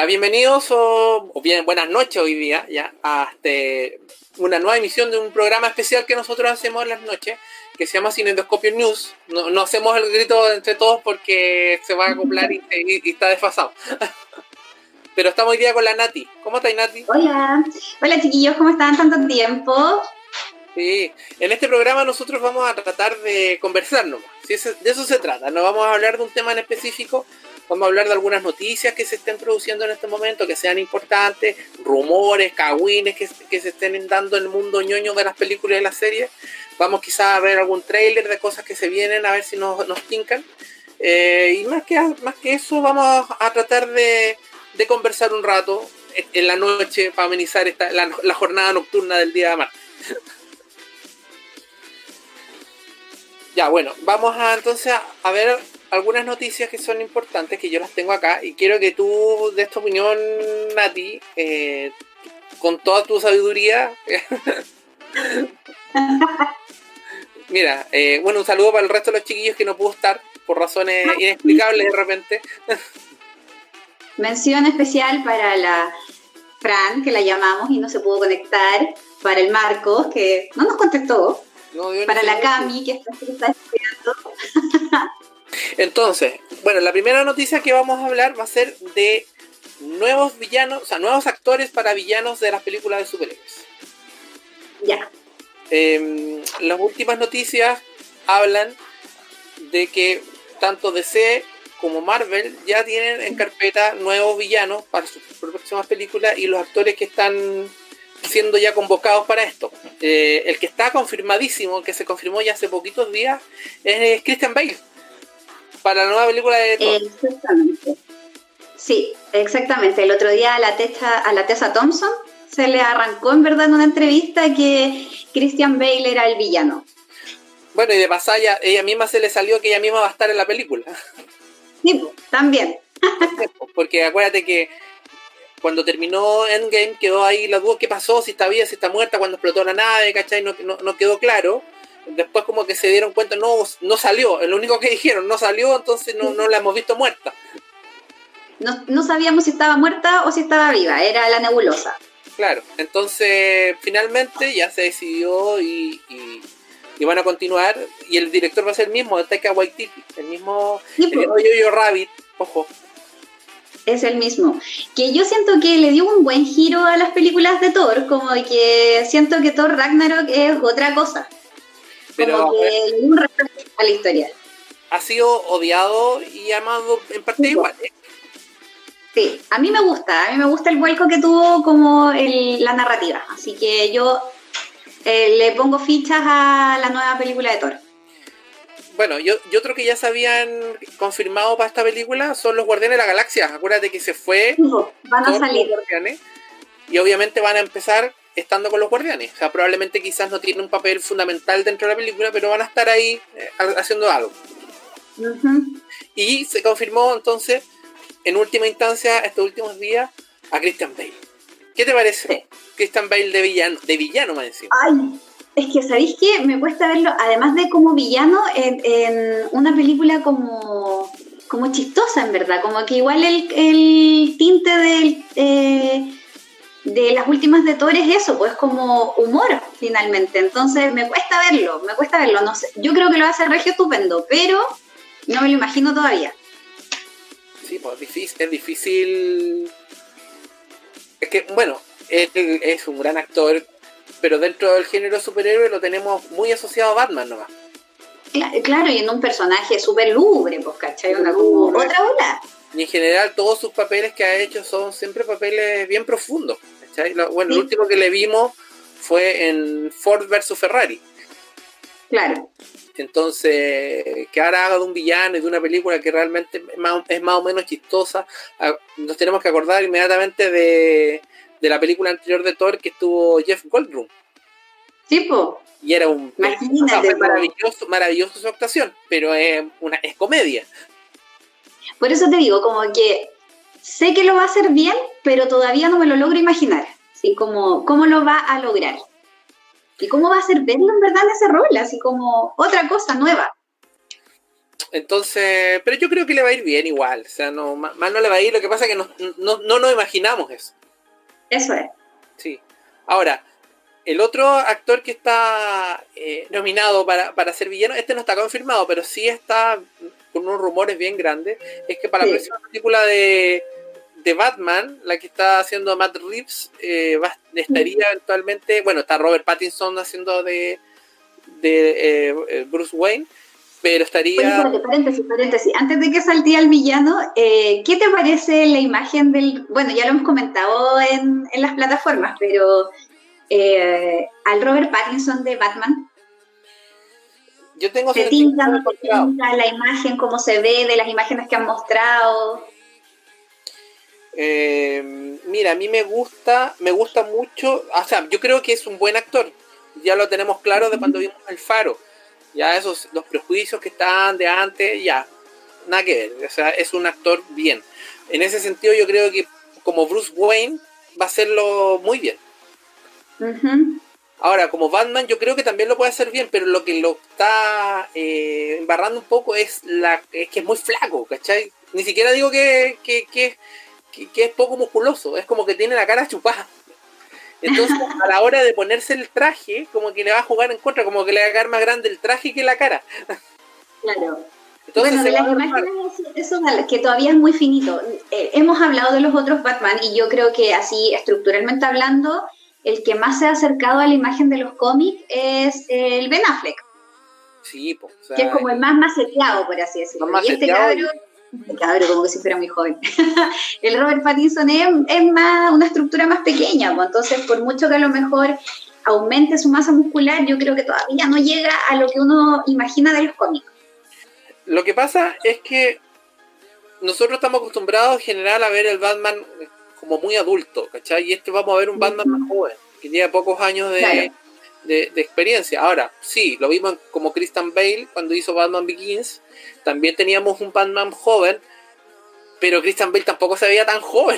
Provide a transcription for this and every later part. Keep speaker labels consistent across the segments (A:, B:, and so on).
A: Bienvenidos o bien buenas noches hoy día ya a una nueva emisión de un programa especial que nosotros hacemos en las noches que se llama Cinendoscopio News. No hacemos el grito entre todos porque se va a acoplar y está desfasado. Pero estamos hoy día con la Nati. ¿Cómo estás, Nati?
B: Hola chiquillos, ¿cómo están? ¿Tanto tiempo?
A: Sí, en este programa nosotros vamos a tratar de conversar nomás. De eso se trata. No vamos a hablar de un tema en específico. Vamos a hablar de algunas noticias que se estén produciendo en este momento, que sean importantes, rumores, cagüines que se estén dando en el mundo ñoño de las películas y de las series. Vamos quizás a ver algún tráiler de cosas que se vienen, a ver si nos tincan. Y más que eso, vamos a tratar de conversar un rato en la noche para amenizar la jornada nocturna del día de martes. Ya, bueno, vamos entonces a ver algunas noticias que son importantes, que yo las tengo acá, y quiero que tú des tu opinión, Nati, con toda tu sabiduría. Mira, bueno, un saludo para el resto de los chiquillos que no pudo estar, por razones inexplicables de repente.
B: Mención especial para la Fran, que la llamamos y no se pudo conectar, para el Marcos, que no nos contestó, para la Cami, que está estudiando.
A: Entonces, bueno, la primera noticia que vamos a hablar va a ser de nuevos villanos, o sea, nuevos actores para villanos de las películas de superhéroes.
B: Ya.
A: Las últimas noticias hablan de que tanto DC como Marvel ya tienen en carpeta nuevos villanos para sus próximas películas y los actores que están siendo ya convocados para esto. El que está confirmadísimo, que se confirmó ya hace poquitos días, es Christian Bale para la nueva película de Thor.
B: Exactamente. Sí, exactamente. El otro día a la Tessa Thompson se le arrancó en verdad en una entrevista que Christian Bale era el villano.
A: Bueno, y de pasada ella misma se le salió que ella misma va a estar en la película.
B: Sí, también.
A: Porque acuérdate que cuando terminó Endgame quedó ahí la duda, ¿qué pasó? Si está viva, si está muerta, cuando explotó la nave, ¿cachai? No quedó claro. Después como que se dieron cuenta, no salió, es lo único que dijeron, no salió, entonces no la hemos visto muerta.
B: No sabíamos si estaba muerta o si estaba viva, era la nebulosa.
A: Claro, entonces finalmente ya se decidió y van a continuar, y el director va a ser el mismo, Taika Waititi, el mismo, sí, el Jojo Rabbit, ojo.
B: Es el mismo. Que yo siento que le dio un buen giro a las películas de Thor, como que siento que Thor Ragnarok es otra cosa. Como que le dio un respeto a la historia.
A: Ha sido odiado y amado en parte igual.
B: Sí, a mí me gusta el vuelco que tuvo como la narrativa. Así que yo le pongo fichas a la nueva película de Thor.
A: Bueno, yo creo que ya se habían confirmado para esta película son los Guardianes de la Galaxia. Acuérdate que se fue.
B: Van a salir.
A: Guardianes, y obviamente van a empezar estando con los Guardianes. O sea, probablemente quizás no tienen un papel fundamental dentro de la película, pero van a estar ahí haciendo algo.
B: Uh-huh.
A: Y se confirmó entonces, en última instancia, estos últimos días, a Christian Bale. ¿Qué te parece? Sí. Christian Bale de villano, más encima.
B: Ay, es que, ¿sabéis qué? Me cuesta verlo, además de como villano, en una película como chistosa, en verdad. Como que igual el tinte de las últimas de Thor es eso, pues como humor, finalmente. Entonces me cuesta verlo, no sé. Yo creo que lo va a hacer regio estupendo, pero no me lo imagino todavía.
A: Sí, pues es difícil. Es que, bueno, él es un gran actor, pero dentro del género superhéroe lo tenemos muy asociado a Batman nomás.
B: Claro, y en un personaje súper lúgubre, pues, ¿cachai? Como otra ola.
A: Y en general todos sus papeles que ha hecho son siempre papeles bien profundos, ¿cachai? Bueno, sí. El último que le vimos fue en Ford vs Ferrari.
B: Claro.
A: Entonces, que ahora haga de un villano y de una película que realmente es más o menos chistosa, nos tenemos que acordar inmediatamente de la película anterior de Thor, que estuvo Jeff Goldblum.
B: Sí, po.
A: Y era maravilloso su actuación, pero es comedia.
B: Por eso te digo, como que sé que lo va a hacer bien, pero todavía no me lo logro imaginar. ¿Sí? ¿Cómo lo va a lograr? ¿Y cómo va a ser verlo en verdad en ese rol? Así como otra cosa nueva.
A: Entonces, pero yo creo que le va a ir bien igual. O sea, no, mal no le va a ir. Lo que pasa es que no nos imaginamos eso.
B: Eso es.
A: Sí. Ahora, el otro actor que está nominado para ser villano, este no está confirmado, pero sí está con unos rumores bien grandes, es que para la próxima película de Batman, la que está haciendo Matt Reeves, estaría eventualmente, bueno, está Robert Pattinson haciendo de Bruce Wayne, pero estaría...
B: Oye, paréntesis. Antes de que saltee al villano, ¿qué te parece la imagen del... Bueno, ya lo hemos comentado en las plataformas, pero al Robert Pattinson de Batman?
A: Yo tengo
B: ¿Te tinca, no te tinca la imagen, cómo se ve de las imágenes que han mostrado?
A: Mira, a mí me gusta mucho, o sea, yo creo que es un buen actor, ya lo tenemos claro de cuando vimos El Faro, ya esos, los prejuicios que estaban de antes, ya, nada que ver, o sea, es un actor bien. En ese sentido yo creo que como Bruce Wayne va a hacerlo muy bien. Ahora, como Batman yo creo que también lo puede hacer bien, pero lo que lo está embarrando un poco es que es muy flaco, ¿cachai? Ni siquiera digo que es poco musculoso, es como que tiene la cara chupada. Entonces, a la hora de ponerse el traje, como que le va a jugar en contra, como que le va a quedar más grande el traje que la cara.
B: Claro.
A: Entonces,
B: bueno, de las imágenes, eso que todavía es muy finito. Hemos hablado de los otros Batman y yo creo que así, estructuralmente hablando, el que más se ha acercado a la imagen de los cómics es el Ben Affleck.
A: Sí, pues. O sea,
B: que es como el más maceteado, por así decirlo. Y este cabro como que si fuera muy joven. El Robert Pattinson es más una estructura más pequeña, pues, entonces por mucho que a lo mejor aumente su masa muscular, yo creo que todavía no llega a lo que uno imagina de los cómics.
A: Lo que pasa es que nosotros estamos acostumbrados en general a ver el Batman como muy adulto, ¿cachai? Y vamos a ver un Batman más joven, que lleva pocos años de experiencia. Ahora, sí, lo vimos como Christian Bale cuando hizo Batman Begins, también teníamos un Batman joven, pero Christian Bale tampoco se veía tan joven.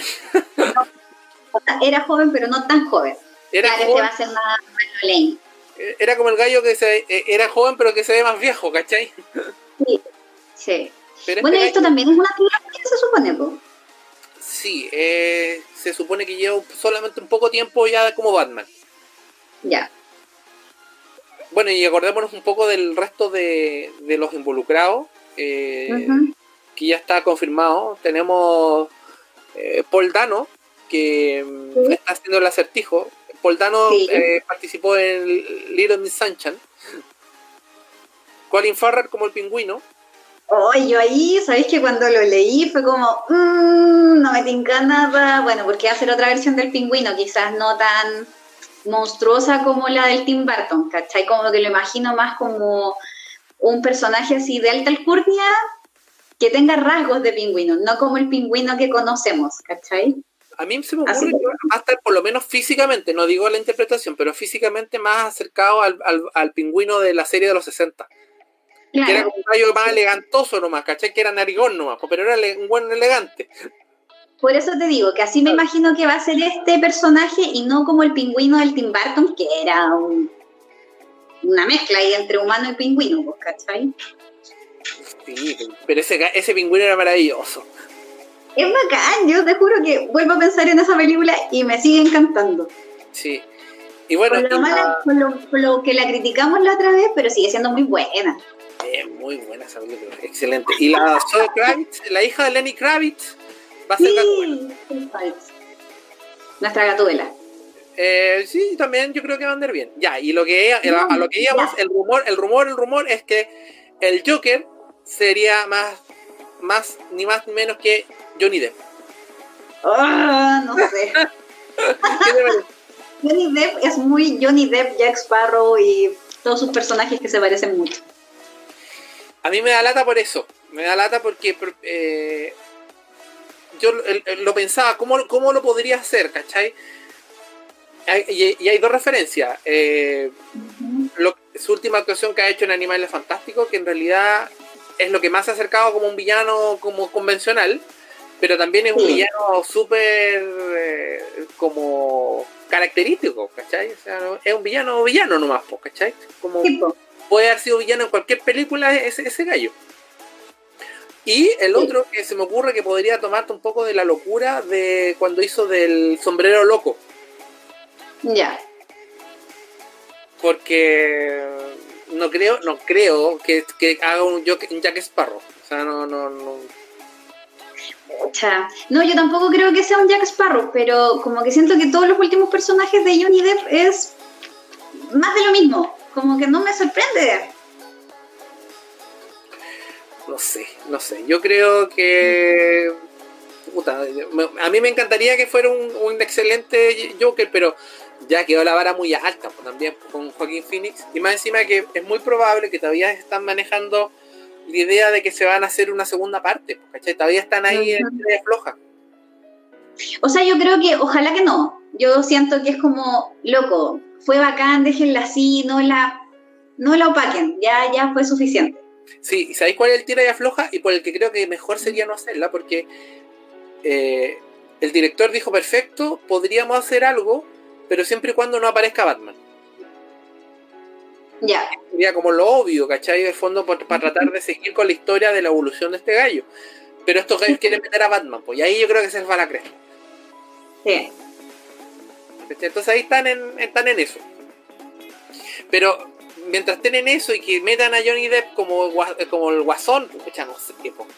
B: Era joven, pero no tan joven.
A: Era
B: claro,
A: joven,
B: este va a ser más lane.
A: Era como el gallo que era joven, pero que se ve más viejo, ¿cachai?
B: Sí.
A: Pero
B: bueno, esto también es una trilogía, se supone, ¿no?
A: Sí, se supone que lleva solamente un poco tiempo ya como Batman.
B: Ya.
A: Bueno, y acordémonos un poco del resto de los involucrados, que ya está confirmado. Tenemos Paul Dano, que está haciendo el Acertijo. Paul Dano participó en Little Miss Sunshine. Colin Farrell como el Pingüino.
B: Yo ahí, ¿sabéis que cuando lo leí fue como, no me tinca nada? Bueno, porque va a ser otra versión del Pingüino, quizás no tan monstruosa como la del Tim Burton, ¿cachai? Como que lo imagino más como un personaje así de alta alcurnia que tenga rasgos de pingüino, no como el pingüino que conocemos, ¿cachai?
A: A mí se me ocurre que va a estar por lo menos físicamente, no digo la interpretación, pero físicamente más acercado al pingüino de la serie de los 60. Claro. Que era como un gallo más elegantoso nomás, ¿cachai? Que era narigón nomás, pero era un buen elegante.
B: Por eso te digo que así me imagino que va a ser este personaje y no como el pingüino del Tim Burton, que era una mezcla ahí entre humano y pingüino, pues, ¿cachai?
A: Sí, pero ese pingüino era maravilloso.
B: Es bacán, yo te juro que vuelvo a pensar en esa película y me sigue encantando.
A: Sí. Y bueno,
B: con lo que la criticamos la otra vez, pero sigue siendo muy buena.
A: Es muy buena esa película, excelente. Y la Zoe Kravitz, la hija de Lenny Kravitz, va a ser Gatúbela.
B: Nuestra Gatúbela.
A: Sí, también yo creo que va a andar bien. Ya, y a lo que íbamos, el rumor es que el Joker sería más ni más ni menos que Johnny Depp.
B: No sé.
A: ¿Qué te parece?
B: Johnny Depp es muy Johnny Depp, Jack Sparrow y todos sus personajes que se parecen mucho.
A: A mí me da lata por eso. Me da lata porque yo lo pensaba, ¿cómo lo podría hacer? ¿Cachai? Y hay dos referencias. Su última actuación que ha hecho en Animales Fantásticos, que en realidad es lo que más se ha acercado como un villano como convencional, pero también es un villano súper como característico, ¿cachai? O sea, es un villano nomás, ¿cachai? Como puede haber sido villano en cualquier película ese gallo. Y el otro que se me ocurre que podría tomarte un poco de la locura de cuando hizo del sombrero loco.
B: Ya.
A: Porque no creo que haga un Jack Sparrow. O sea, no.
B: No, yo tampoco creo que sea un Jack Sparrow, pero como que siento que todos los últimos personajes de Johnny Depp es más de lo mismo. Como que no me sorprende.
A: No sé. Yo creo que... Puta, a mí me encantaría que fuera un excelente Joker, pero ya quedó la vara muy alta pues, también con Joaquín Phoenix. Y más encima que es muy probable que todavía están manejando la idea de que se van a hacer una segunda parte, ¿cachai? Todavía están ahí en idea floja.
B: O sea, yo creo que, ojalá que no. Yo siento que es como, loco, fue bacán, déjenla así, no la opaquen, ya fue suficiente.
A: Sí, ¿y sabéis cuál es el tira y afloja? Y por el que creo que mejor sería no hacerla, porque el director dijo, perfecto, podríamos hacer algo, pero siempre y cuando no aparezca Batman.
B: Ya.
A: Sería como lo obvio, ¿cachai? De fondo para tratar de seguir con la historia de la evolución de este gallo. Pero estos gallos quieren meter a Batman, pues, y ahí yo creo que se les va la cresta.
B: Sí.
A: Entonces ahí están en eso. Pero mientras estén en eso y que metan a Johnny Depp como el guasón, pues, no sé, tipo.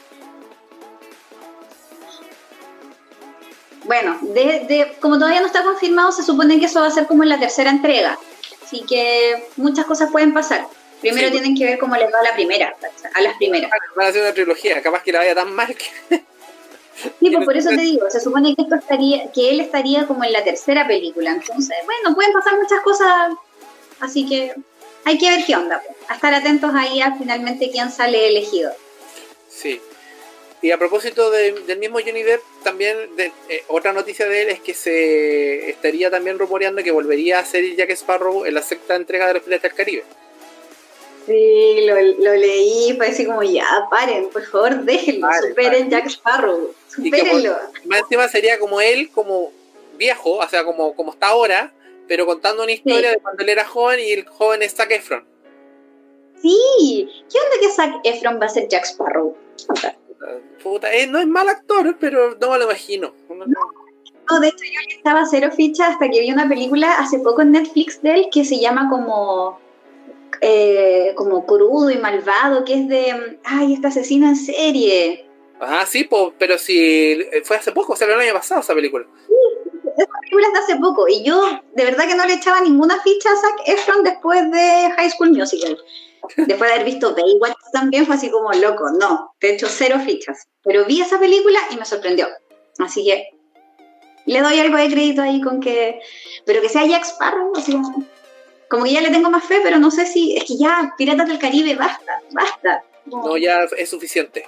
B: Bueno, como todavía no está confirmado, se supone que eso va a ser como en la tercera entrega. Así que muchas cosas pueden pasar. Primero tienen que ver cómo les va a las primeras.
A: Van a hacer una trilogía, capaz que la vaya tan mal que...
B: Sí, pues por eso te digo, se supone que él estaría como en la tercera película. Entonces, bueno, pueden pasar muchas cosas, así que hay que ver qué onda. Pues. A estar atentos ahí a finalmente quién sale elegido.
A: Sí. Y a propósito del mismo Johnny Depp, también otra noticia de él es que se estaría también rumoreando que volvería a ser Jack Sparrow en la sexta entrega de los Piratas del Caribe.
B: Sí, lo leí, fue así como, ya, paren, por favor, déjenlo, superen Jack Sparrow, supérenlo.
A: Más encima sería como él, como viejo, o sea, como está ahora, pero contando una historia de cuando él era joven y el joven es Zac Efron.
B: Sí, ¿qué onda que Zac Efron va a ser Jack Sparrow?
A: Puta, no es mal actor, pero no me lo imagino.
B: No, de hecho yo le estaba cero ficha hasta que vi una película hace poco en Netflix de él que se llama como crudo y malvado, que es de, este asesino en serie.
A: Ah, sí, pero si fue hace poco, o sea, el año pasado esa película.
B: Sí, esa película es de hace poco y yo de verdad que no le echaba ninguna ficha a Zac Efron después de High School Musical. Después de haber visto Baywatch también fue así como loco, no, de hecho cero fichas. Pero vi esa película y me sorprendió. Así que le doy algo de crédito ahí con que... Pero que sea Jack Sparrow, así como que ya le tengo más fe, pero no sé si... Es que ya, Piratas del Caribe, basta.
A: No, ya es suficiente.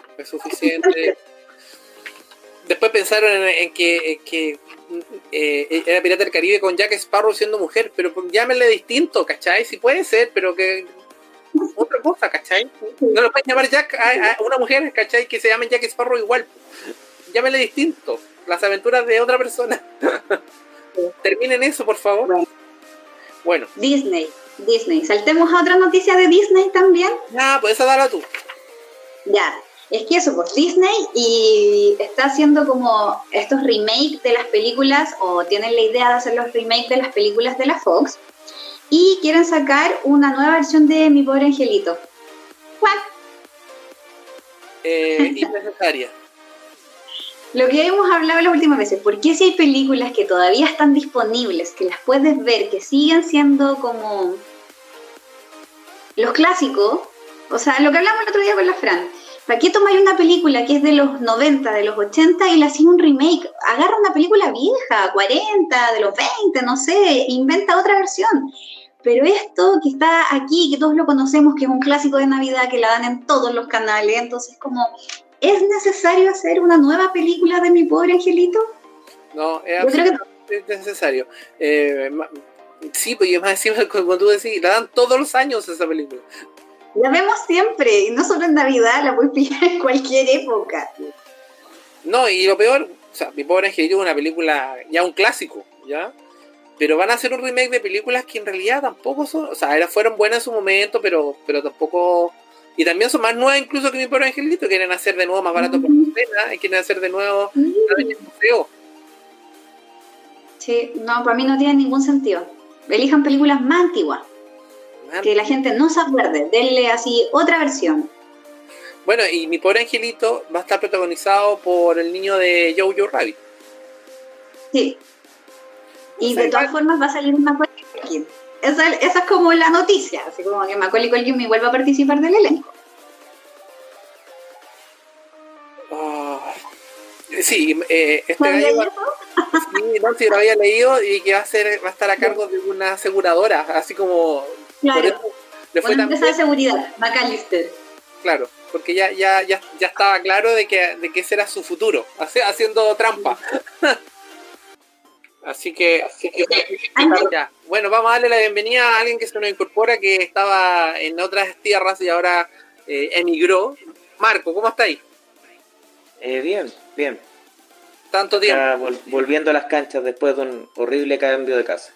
A: Después pensaron en que era Pirata del Caribe con Jack Sparrow siendo mujer, pero llámenle distinto, ¿cachai? Si puede ser, pero que... otra cosa, ¿cachai? No lo pueden llamar Jack a una mujer, ¿cachai? Que se llame Jack Sparrow igual. Llámenle distinto. Las aventuras de otra persona. Terminen eso, por favor. Bueno.
B: Disney. Saltemos a otra noticia de Disney también.
A: Ya, pues esa dala tú.
B: Ya, es que eso, pues Disney y está haciendo como estos remakes de las películas, o tienen la idea de hacer los remakes de las películas de la Fox, y quieren sacar una nueva versión de Mi Pobre Angelito. ¿Cuál?
A: Innecesaria.
B: Lo que hemos hablado las últimas veces, ¿por qué si hay películas que todavía están disponibles, que las puedes ver, que siguen siendo como los clásicos? O sea, lo que hablamos el otro día con la Fran, ¿para qué tomáis una película que es de los 90, de los 80 y le hacéis un remake? Agarra una película vieja, 40, de los 20, no sé, inventa otra versión. Pero esto que está aquí, que todos lo conocemos, que es un clásico de Navidad, que la dan en todos los canales, entonces como... ¿Es necesario hacer una nueva película de Mi Pobre Angelito?
A: No, es absolutamente necesario. Sí, pues más encima, como tú decís, la dan todos los años esa película.
B: La vemos siempre, y no solo en Navidad, la puedes pillar en cualquier época.
A: No, y lo peor, o sea, Mi Pobre Angelito es una película, ya un clásico, ¿ya? Pero van a hacer un remake de películas que en realidad tampoco son, o sea, fueron buenas en su momento, pero tampoco... Y también son más nuevas incluso que Mi Pobre Angelito. Quieren hacer de nuevo más barato por cena y quieren hacer de nuevo el museo.
B: Sí, no, para mí no tiene ningún sentido. Elijan películas más antiguas. Que la gente no se acuerde. Denle así otra versión.
A: Bueno, y Mi Pobre Angelito va a estar protagonizado por el niño de Jojo Rabbit.
B: Sí. Y de todas formas va a salir una Macaulay Culkin. Esa es como la noticia. Así como que Macaulay Culkin me vuelva a participar del elenco.
A: Sí, este gallo, sí, no, sí, lo había leído y que va a estar a cargo de una aseguradora, así como
B: claro,
A: una
B: empresa de seguridad, McAllister.
A: Claro, porque ya estaba claro de que ese era su futuro, haciendo trampa. Así que ya. Bueno, vamos a darle la bienvenida a alguien que se nos incorpora, que estaba en otras tierras y ahora emigró. Marco, ¿cómo está ahí?
C: Bien.
A: Tanto tiempo.
C: Volviendo a las canchas después de un horrible cambio de casa.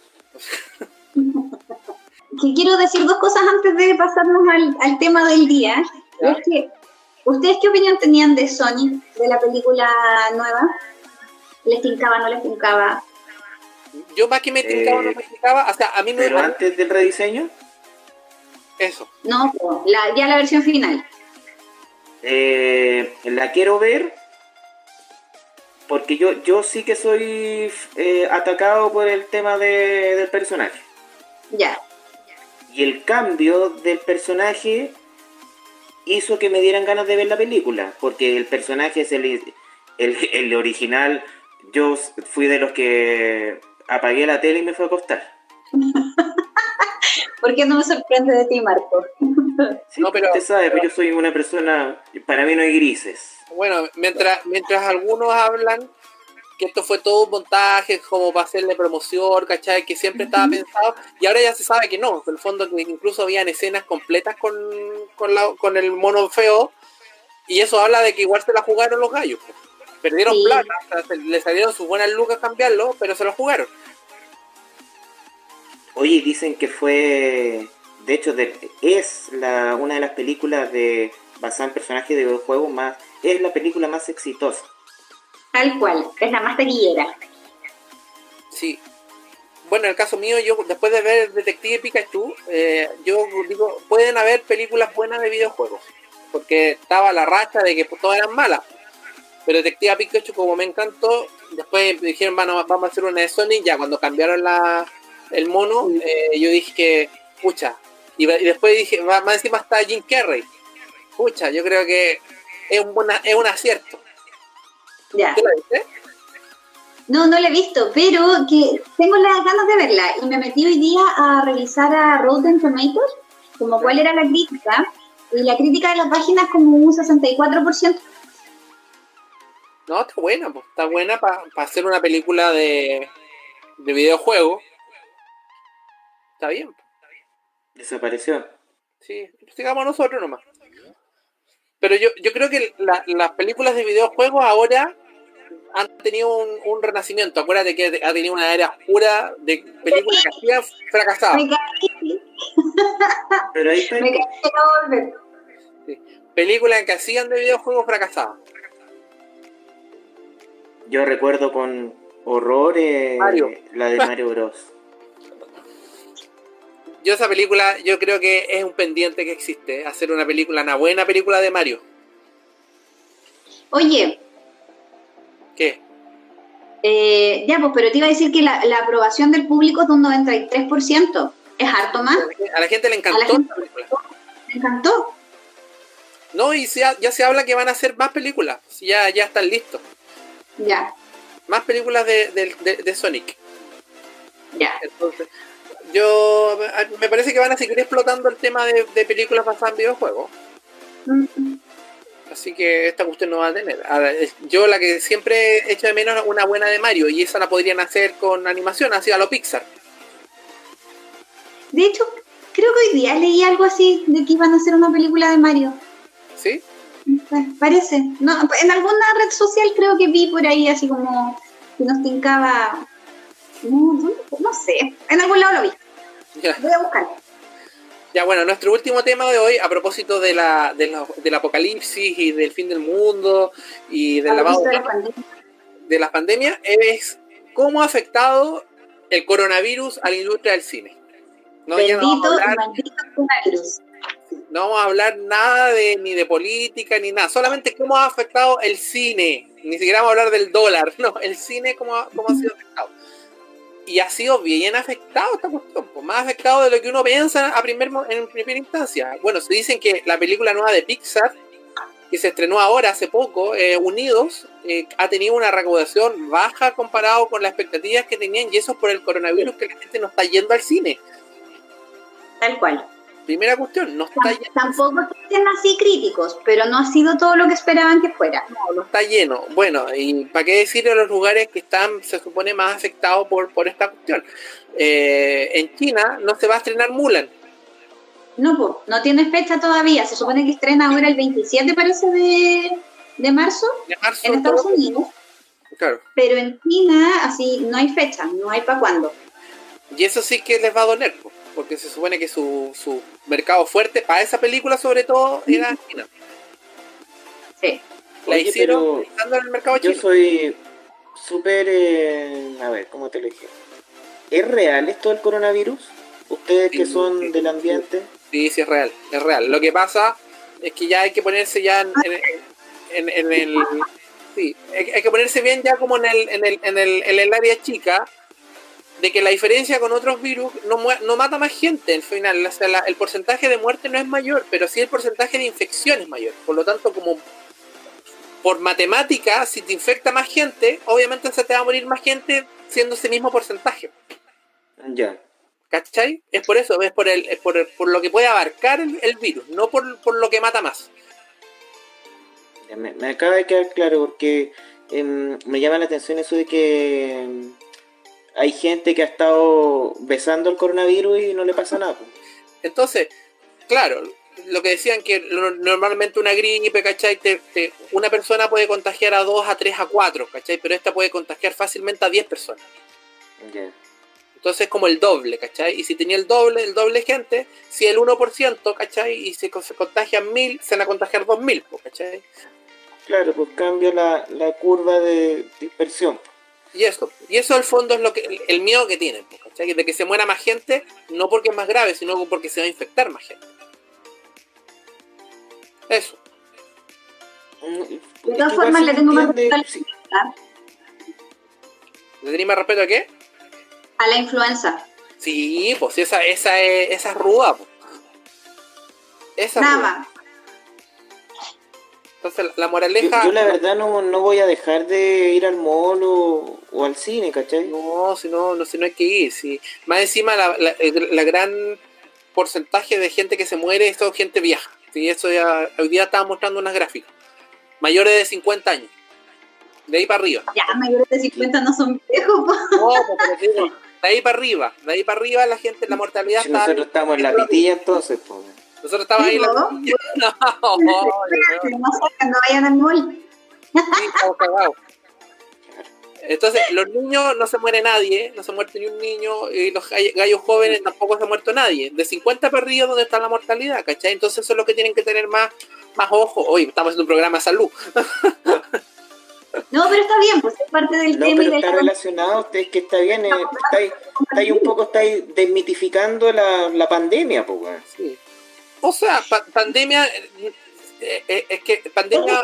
B: Que quiero decir dos cosas antes de pasarnos al tema del día. ¿Ya? Es que, ¿ustedes qué opinión tenían de Sonic, de la película nueva? ¿Les tincaba, no les tincaba?
A: Yo más que me tincaba, no me tincaba. O sea, a mí no.
C: ¿Pero antes del rediseño?
A: Eso.
B: No, ya la versión final.
C: La quiero ver porque yo sí que soy atacado por el tema del personaje.
B: Ya.
C: Y el cambio del personaje hizo que me dieran ganas de ver la película, porque el personaje es el original. Yo fui de los que apagué la tele y me fui a acostar.
B: ¿Por qué no me sorprende de ti, Marco?
C: Sí, no, pero usted sabe, pues yo soy una persona, para mí no hay grises.
A: Bueno, mientras algunos hablan que esto fue todo un montaje como para hacerle promoción, ¿cachai? Que siempre estaba pensado, y ahora ya se sabe que no, en el fondo que incluso habían escenas completas con el mono feo, y eso habla de que igual se la jugaron los gallos. Perdieron plata, o sea, le salieron sus buenas lucas cambiarlo, pero se lo jugaron.
C: Oye, dicen que fue, de hecho, es una de las películas basada en personajes de videojuegos es la película más exitosa.
B: Tal cual, es la más taquillera.
A: Sí. Bueno, en el caso mío, yo después de ver Detective Pikachu, yo digo, pueden haber películas buenas de videojuegos, porque estaba la racha de que todas eran malas. Pero Detective Pikachu, como me encantó, después dijeron, vamos a hacer una de Sony, ya cuando cambiaron el mono, yo dije que, pucha, y después dije, más encima está Jim Carrey, pucha, yo creo que es un acierto.
B: Ya.
A: ¿Tú la viste?
B: No la he visto, pero que tengo las ganas de verla, y me metí hoy día a revisar a Rotten Tomatoes, como cuál era la crítica, y la crítica de la página es como un 64%.
A: No, está buena, pues, está buena para hacer una película de videojuego. Está bien.
C: Desapareció.
A: Sí, sigamos nosotros nomás. Pero yo creo que las películas de videojuegos ahora han tenido un renacimiento. Acuérdate que ha tenido una era oscura de películas que hacían fracasadas.
C: Pero ahí está.
A: Sí. Películas que hacían de videojuegos fracasadas.
C: Yo recuerdo con horror la de Mario Bros.
A: Yo esa película, yo creo que es un pendiente que existe, hacer una buena película de Mario.
B: Oye.
A: ¿Qué?
B: Ya, pues, pero te iba a decir que la aprobación del público es de un 93%. ¿Es harto más?
A: A la gente le encantó esta película.
B: ¿Le encantó?
A: No, y ya se habla que van a hacer más películas. Ya están listos.
B: Ya.
A: Más películas de Sonic.
B: Ya.
A: Entonces, me parece que van a seguir explotando el tema de películas basadas en videojuegos. Así que esta cuestión no va a tener. Yo la que siempre he hecho de menos es una buena de Mario, y esa la podrían hacer con animación, así a lo Pixar.
B: De hecho, creo que hoy día leí algo así de que iban a hacer una película de Mario.
A: ¿Sí?
B: Parece. No, en alguna red social creo que vi por ahí así como que nos tincaba. No sé. En algún lado lo vi.
A: Ya.
B: Voy a buscar.
A: Ya, bueno, nuestro último tema de hoy, a propósito del apocalipsis y del fin del mundo y del lavado de las pandemias, es cómo ha afectado el coronavirus a la industria del cine. No,
B: maldito coronavirus.
A: No vamos a hablar nada ni de política ni nada, solamente cómo ha afectado el cine. Ni siquiera vamos a hablar del dólar, no, el cine cómo ha sido afectado. Y ha sido bien afectado esta cuestión, pues, más afectado de lo que uno piensa en primera instancia. Bueno, se dicen que la película nueva de Pixar, que se estrenó ahora hace poco, Unidos, ha tenido una recaudación baja comparado con las expectativas que tenían, y eso es por el coronavirus, que la gente no está yendo al cine.
B: Tal cual.
A: Primera cuestión, no está lleno.
B: Tampoco estén así críticos, pero no ha sido todo lo que esperaban que fuera.
A: No está lleno. Bueno, y para qué decir de los lugares que están, se supone, más afectados por esta cuestión. En China no se va a estrenar Mulan.
B: No, no tiene fecha todavía. Se supone que estrena ahora el 27, parece, de marzo. En Estados Unidos.
A: Claro.
B: Pero en China, así, no hay fecha, no hay para cuándo.
A: Y eso sí que les va a doler, porque se supone que su mercado fuerte para esa película, sobre todo, era China.
B: Sí.
A: La hicieron estando en el mercado chino.
C: Yo soy súper... a ver, ¿cómo te lo dije? ¿Es real esto del coronavirus? ¿Ustedes que son del ambiente?
A: Sí, es real, es real. Lo que pasa es que ya hay que ponerse ya en el... Sí, hay que ponerse bien ya como en el área chica, de que la diferencia con otros virus no mata más gente. Al final, o sea, el porcentaje de muerte no es mayor, pero sí el porcentaje de infección es mayor. Por lo tanto, como por matemática, si te infecta más gente, obviamente se te va a morir más gente siendo ese mismo porcentaje.
C: Ya.
A: ¿Cachai? Es por eso, es por lo que puede abarcar el virus, no por lo que mata más.
C: Me acaba de quedar claro, porque me llama la atención eso de que hay gente que ha estado besando el coronavirus y no le pasa nada.
A: Entonces, claro, lo que decían que normalmente una gripe, ¿cachai? Una persona puede contagiar a 2, a 3, a 4, ¿cachai? Pero esta puede contagiar fácilmente a 10 personas.
C: Yeah.
A: Entonces es como el doble, ¿cachai? Y si tenía el doble gente, si el 1%, ¿cachai? Y si se contagian 1000, se van a contagiar 2000, ¿cachai?
C: Claro, pues cambia la curva de dispersión.
A: Y eso al fondo es el miedo que tienen, ¿cachai? De que se muera más gente, no porque es más grave, sino porque se va a infectar más gente. Eso.
B: De todas formas, le tengo más respeto a la
C: influenza.
A: ¿Le tenés más respeto a qué?
B: A la influenza.
A: Sí, pues esa es ruda, pues. Esa
B: nada
A: ruda.
B: más.
A: Entonces la moraleja...
C: Yo la verdad no voy a dejar de ir al mall o al cine, ¿cachai?
A: No, si no hay que ir. Si. Más encima la gran porcentaje de gente que se muere es todo gente vieja. ¿Sí? Eso ya, hoy día estaba mostrando unas gráficas. Mayores de 50 años. De ahí para arriba.
B: Ya, mayores de 50 no son viejos.
A: No, pero te digo, de ahí para arriba la gente, la mortalidad
C: si está... Nosotros estamos en la pitilla entonces, pues.
A: Nosotros estamos ahí en la pitilla.
B: No vayan al mall.
A: Sí, estamos cagados. Entonces, los niños no se muere nadie, no se muere ni un niño, y los gallos jóvenes tampoco se ha muerto nadie. De 50 para arriba, ¿dónde está la mortalidad? ¿Cachai? Entonces, eso es lo que tienen que tener más ojo. Hoy estamos haciendo un programa de salud.
B: No, pero está bien, pues es parte del tema.
C: Pero está relacionado, ustedes que está bien, estáis un poco desmitificando la pandemia, pues.
A: Sí. O sea, pandemia... es que pandemia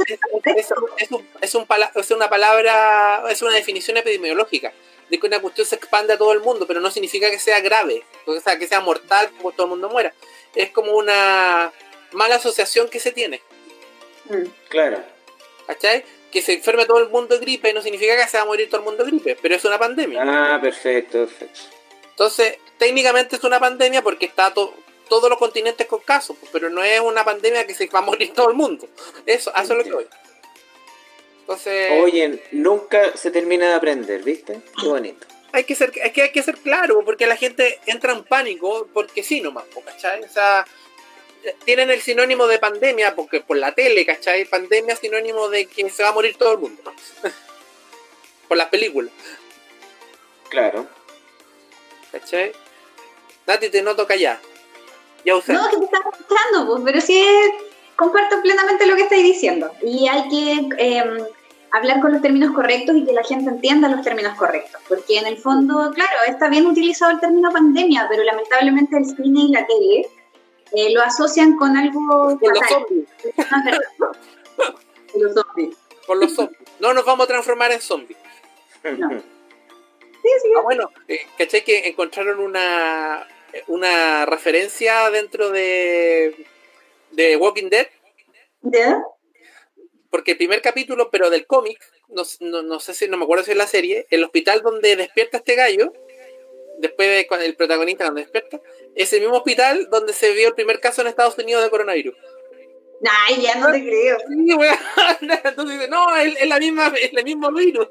A: es una palabra, es una definición epidemiológica de que una cuestión se expande a todo el mundo, pero no significa que sea grave, o sea, que sea mortal, como todo el mundo muera. Es como una mala asociación que se tiene.
C: Claro.
A: ¿Cachai? Que se enferme todo el mundo de gripe no significa que se va a morir todo el mundo de gripe, pero es una pandemia.
C: Ah, perfecto.
A: Entonces, técnicamente es una pandemia porque está todos los continentes con casos, pero no es una pandemia que se va a morir todo el mundo. Eso es lo que voy. Entonces...
C: Oye, nunca se termina de aprender, ¿viste? Qué bonito.
A: Hay que ser claro, porque la gente entra en pánico porque sí nomás, ¿cachai? O sea, tienen el sinónimo de pandemia porque por la tele, ¿cachai? Pandemia es sinónimo de que se va a morir todo el mundo, ¿no? Por las películas.
C: Claro.
A: ¿Cachai? Nati, te noto callada. Ya usted.
B: No, que te estaba escuchando, pues, pero sí comparto plenamente lo que estáis diciendo. Y hay que hablar con los términos correctos y que la gente entienda los términos correctos. Porque en el fondo, claro, está bien utilizado el término pandemia, pero lamentablemente el cine y la tele lo asocian con algo
A: Con los
B: fatal.
A: zombies.
B: No es verdad. Con los zombies.
A: Con los zombies. No nos vamos a transformar en zombies.
B: No. Sí, sí.
A: Bueno, ¿cachai que encontraron una referencia dentro de Walking Dead?
B: ¿Ya?
A: Porque el primer capítulo, pero del cómic, no sé si, no me acuerdo si es la serie, el hospital donde despierta este gallo, después de cuando el protagonista cuando despierta, es el mismo hospital donde se vio el primer caso en Estados Unidos de coronavirus.
B: Ay, ya no te creo.
A: Sí, weón. Entonces dice, no, es el mismo virus.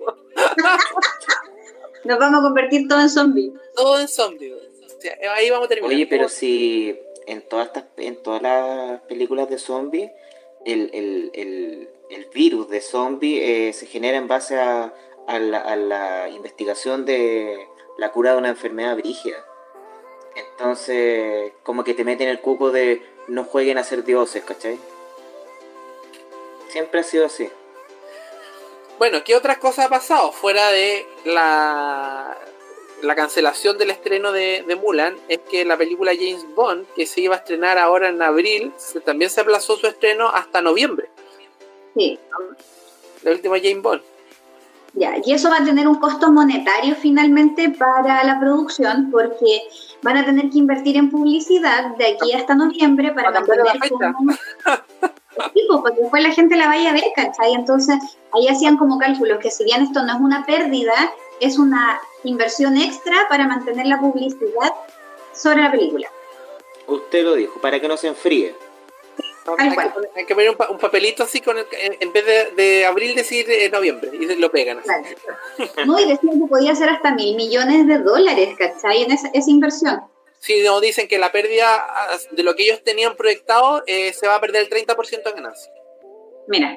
B: Nos vamos a convertir todo en zombies.
A: Todo en zombies. O sea, ahí vamos a terminar.
C: Oye, pero si en todas las películas de zombies, el virus de zombie se genera en base a la investigación de la cura de una enfermedad brígida. Entonces, como que te meten el cuco de no jueguen a ser dioses, ¿cachai? Siempre ha sido así.
A: Bueno, ¿qué otras cosas ha pasado? Fuera de la cancelación del estreno de Mulan, es que la película James Bond, que se iba a estrenar ahora en abril, también se aplazó su estreno hasta noviembre.
B: Sí.
A: La última James Bond.
B: Ya, y eso va a tener un costo monetario finalmente para la producción, porque van a tener que invertir en publicidad de aquí hasta noviembre para mantener como... Sí, pues, porque después la gente la vaya a ver, ¿cachai? Entonces, ahí hacían como cálculos que si bien esto no es una pérdida, es una inversión extra para mantener la publicidad sobre la película.
C: Usted lo dijo, para que no se enfríe.
A: Hay que poner un papelito así con en vez de abril decir noviembre y lo pegan así.
B: Claro. No, y decían que podía ser hasta $1.000 millones, ¿cachai? En esa inversión.
A: Sí, no, dicen que la pérdida de lo que ellos tenían proyectado se va a perder el 30% de ganancia.
B: Mira.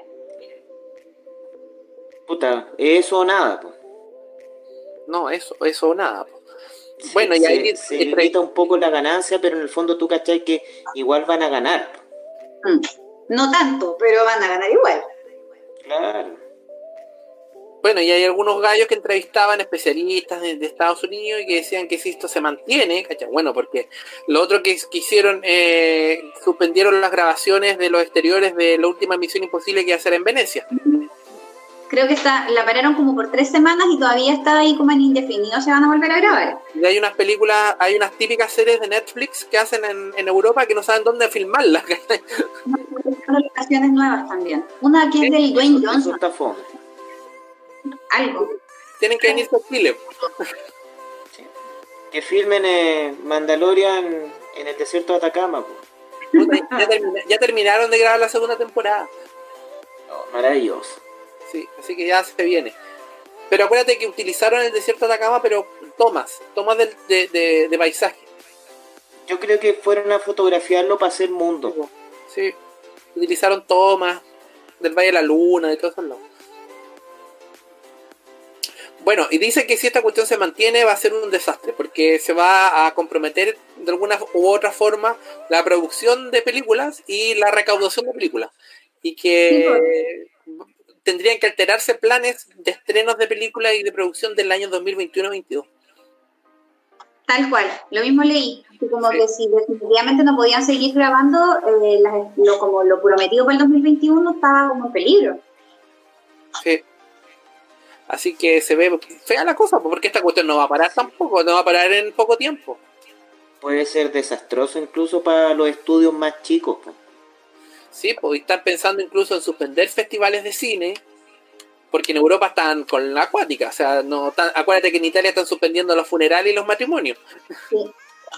C: Puta, eso o nada, pues.
A: No, eso o nada.
C: Sí,
A: bueno, y ahí
C: se limita un poco la ganancia, pero en el fondo tú cachai que igual van a ganar.
B: No tanto, pero van a ganar igual.
C: Claro.
A: Bueno, y hay algunos gallos que entrevistaban especialistas de Estados Unidos y que decían que si esto se mantiene, ¿cachai? Bueno, porque lo otro que hicieron, suspendieron las grabaciones de los exteriores de la última Misión Imposible que iba a ser en Venecia.
B: Creo que la pararon como por 3 semanas y todavía está ahí como en indefinido, se van a volver a grabar.
A: Y hay unas películas, hay unas típicas series de Netflix que hacen en Europa que no saben dónde filmarlas.
B: Locaciones nuevas también. Una que es del Dwayne Johnson.
C: Eso está fome.
B: Algo.
A: Tienen que venirse a Chile.
C: Sí. Que filmen Mandalorian en el desierto de Atacama, pues.
A: Ya terminaron de grabar la segunda temporada.
C: Oh, maravilloso.
A: Sí, así que ya se viene. Pero acuérdate que utilizaron el desierto de Atacama, pero tomas de paisaje.
C: Yo creo que fueron a fotografiarlo para hacer mundo.
A: Sí, utilizaron tomas del Valle de la Luna, de todos esos lados. Bueno, y dice que si esta cuestión se mantiene va a ser un desastre, porque se va a comprometer de alguna u otra forma la producción de películas y la recaudación de películas. Y que tendrían que alterarse planes de estrenos de películas y de producción del año 2021-22.
B: Tal cual, lo mismo leí, como que si definitivamente no podían seguir grabando, como lo prometido para el 2021 estaba como en peligro.
A: Sí. Así que se ve fea la cosa, porque esta cuestión no va a parar tampoco, no va a parar en poco tiempo.
C: Puede ser desastroso incluso para los estudios más chicos, pues.
A: Sí, pues están pensando incluso en suspender festivales de cine, porque en Europa están con la acuática, o sea, acuérdate que en Italia están suspendiendo los funerales y los matrimonios.
B: Sí.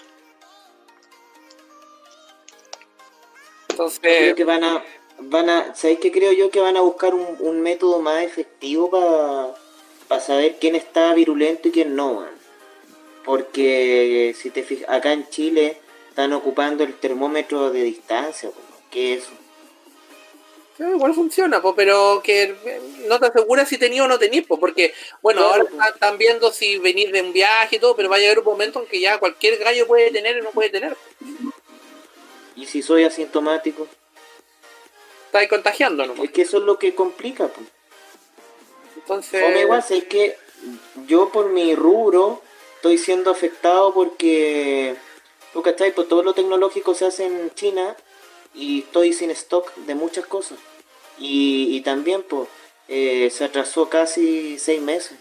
C: Entonces, creo que van a, ¿sabéis qué creo yo? Que van a buscar un método más efectivo para saber quién está virulento y quién no, man. Porque si te fijas, acá en Chile están ocupando el termómetro de distancia, ¿qué es eso?
A: Igual funciona, pero que no te aseguras si tenía o no tenís, porque bueno, claro, ahora están viendo si venís de un viaje y todo, pero va a llegar un momento en que ya cualquier gallo puede tener y no puede tener.
C: ¿Y si soy asintomático?
A: Estás contagiando nomás.
C: Es que eso es lo que complica, pues.
A: Entonces...
C: Fome igual, es que yo por mi rubro estoy siendo afectado porque, ¿tú cachai? Pues todo lo tecnológico se hace en China y estoy sin stock de muchas cosas. Y también, pues, se atrasó casi 6 meses.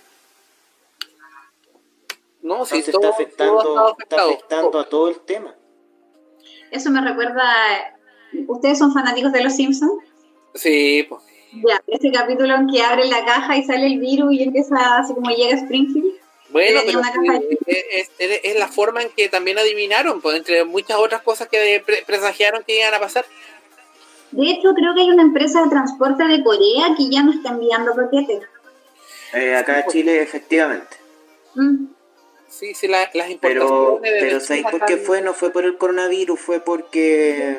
A: No, sí,
C: Entonces
A: todo ha estado
C: está
A: afectado.
C: afectando a todo el tema.
B: Eso me recuerda... ¿Ustedes son fanáticos de Los Simpsons?
A: Sí, pues.
B: Ya, ese capítulo en que abre la caja y sale el virus y empieza así como llega Springfield.
A: Bueno,
B: tenía
A: pero
B: una caja
A: es la forma en que también adivinaron, pues, entre muchas otras cosas que presagiaron que iban a pasar.
B: De hecho, creo que hay una empresa de transporte de Corea que ya no está enviando paquetes.
C: Acá en Chile, efectivamente.
A: Sí, las importaciones
C: Pero ¿sabéis por qué fue? No fue por el coronavirus, fue porque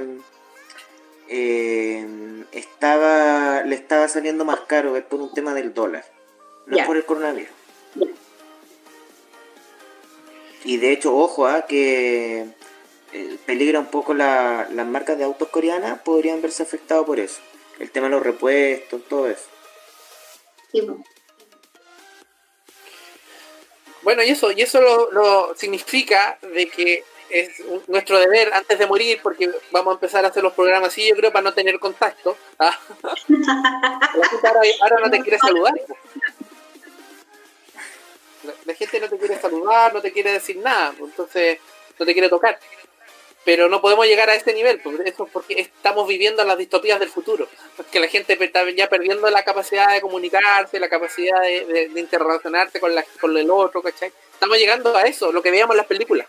C: le estaba saliendo más caro, es por un tema del dólar, no es por el coronavirus. Y de hecho, ojo, que peligra un poco las marcas de autos coreanas, podrían verse afectados por eso. El tema de los repuestos, todo eso.
B: Sí.
A: Bueno, y eso lo significa de que es nuestro deber antes de morir, porque vamos a empezar a hacer los programas así, yo creo, para no tener contacto. La gente ahora no te quiere saludar. La gente no te quiere saludar, no te quiere decir nada, entonces no te quiere tocar. Pero no podemos llegar a este nivel, porque estamos viviendo las distopías del futuro. Que la gente está ya perdiendo la capacidad de comunicarse, la capacidad de interrelacionarse con el otro, ¿cachai? Estamos llegando a eso, lo que veíamos en las películas.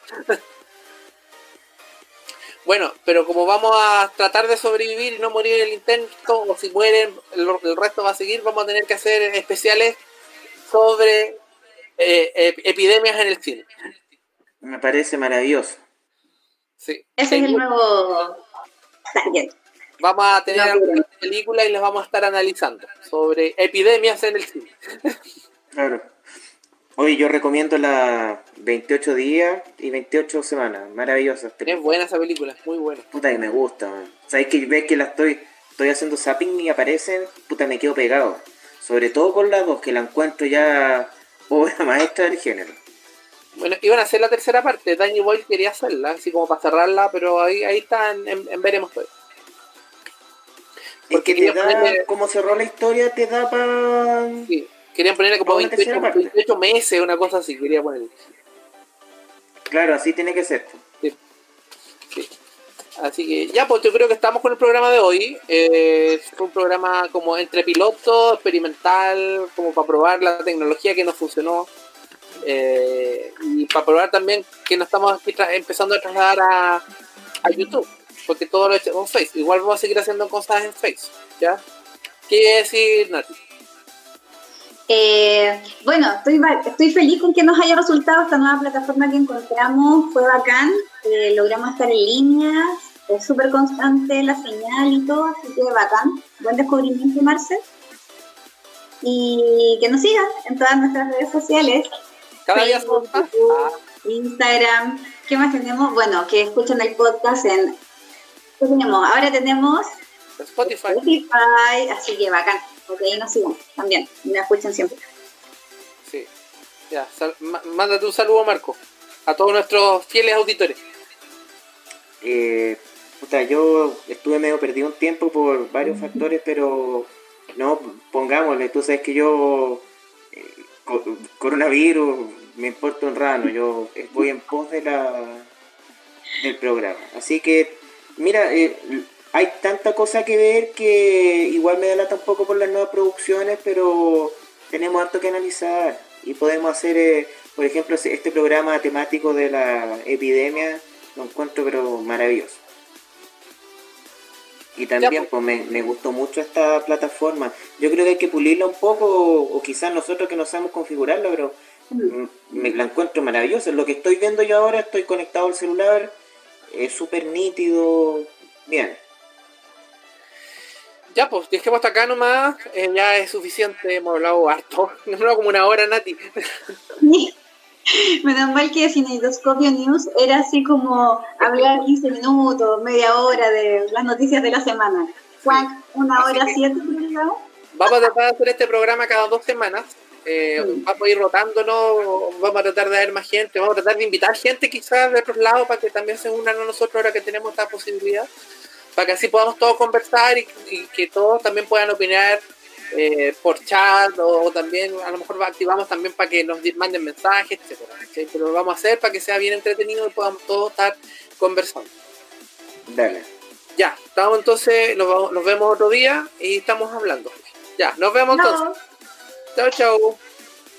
A: Bueno, pero como vamos a tratar de sobrevivir y no morir en el intento, o si mueren, el resto va a seguir, vamos a tener que hacer especiales sobre epidemias en el cine.
C: Me parece maravilloso.
A: Sí.
B: Ese es el nuevo target.
A: Vamos a tener algunas películas y las vamos a estar analizando sobre epidemias en el cine.
C: Claro. Hoy yo recomiendo la 28 días y 28 semanas. Maravillosas películas.
A: Es buena esa película, muy buena.
C: Puta que me gusta, man. ¿Sabes que ves que la estoy haciendo zapping y aparecen? Puta, me quedo pegado. Sobre todo con las dos, que la encuentro ya obra maestra del género.
A: Bueno, iban a hacer la tercera parte. Danny Boyle quería hacerla, así como para cerrarla, pero ahí está en veremos todo.
C: Porque es que te da, como cerró la historia, te da para...
A: Sí, querían ponerle como 28 meses, una cosa así, quería ponerle.
C: Claro, así tiene que ser.
A: Sí. Así que ya, pues yo creo que estamos con el programa de hoy. Es un programa como entre piloto, experimental, como para probar la tecnología que nos funcionó. Y para probar también que nos estamos aquí empezando a trasladar a YouTube, porque todo lo he hecho en Facebook. Igual vamos a seguir haciendo cosas en Facebook, ¿ya? ¿Qué quiere decir, Nati?
B: Bueno, estoy feliz con que nos haya resultado esta nueva plataforma que encontramos, fue bacán, logramos estar en línea, es súper constante la señal y todo, así que bacán, buen descubrimiento, Marcel. Y que nos sigan en todas nuestras redes sociales.
A: Cada día son más.
B: Instagram, ¿qué más tenemos? Bueno, que escuchen el podcast en... ¿Qué tenemos? Ahora tenemos
A: Spotify,
B: así que bacán, porque ahí nos sigan también, y nos escuchen siempre.
A: Sí, ya, mándate un saludo, Marco, a todos nuestros fieles auditores.
C: Yo estuve medio perdido un tiempo por varios factores, pero no, pongámosle, tú sabes que yo... coronavirus, me importa un rano, yo voy en pos del programa. Así que, mira, hay tanta cosa que ver que igual me delata un poco por las nuevas producciones, pero tenemos harto que analizar y podemos hacer, por ejemplo, este programa temático de la epidemia, lo encuentro pero maravilloso. Y también pues me gustó mucho esta plataforma. Yo creo que hay que pulirla un poco, o quizás nosotros que no sabemos configurarla, pero la encuentro maravillosa. Lo que estoy viendo yo ahora, estoy conectado al celular, es súper nítido, bien.
A: Ya, pues, dejemos hasta acá nomás, ya es suficiente, hemos hablado harto, hemos hablado como una hora, Nati.
B: Menos mal que Cineidoscopio News era así como hablar 15 minutos, media hora de las noticias de la semana. Juan, una
A: Así
B: hora
A: que
B: 7, creo.
A: vamos a tratar de hacer este programa cada 2 semanas. Vamos a ir rotándonos, vamos a tratar de ver más gente, vamos a tratar de invitar gente quizás de otros lados para que también se unan a nosotros ahora que tenemos esta posibilidad, para que así podamos todos conversar y que todos también puedan opinar por chat o también a lo mejor activamos también para que nos manden mensajes, etcétera, ¿sí? Pero lo vamos a hacer para que sea bien entretenido y podamos todos estar conversando.
C: Dale.
A: Ya, estamos entonces, nos vemos otro día y estamos hablando. Ya, nos vemos entonces. Chao, chao.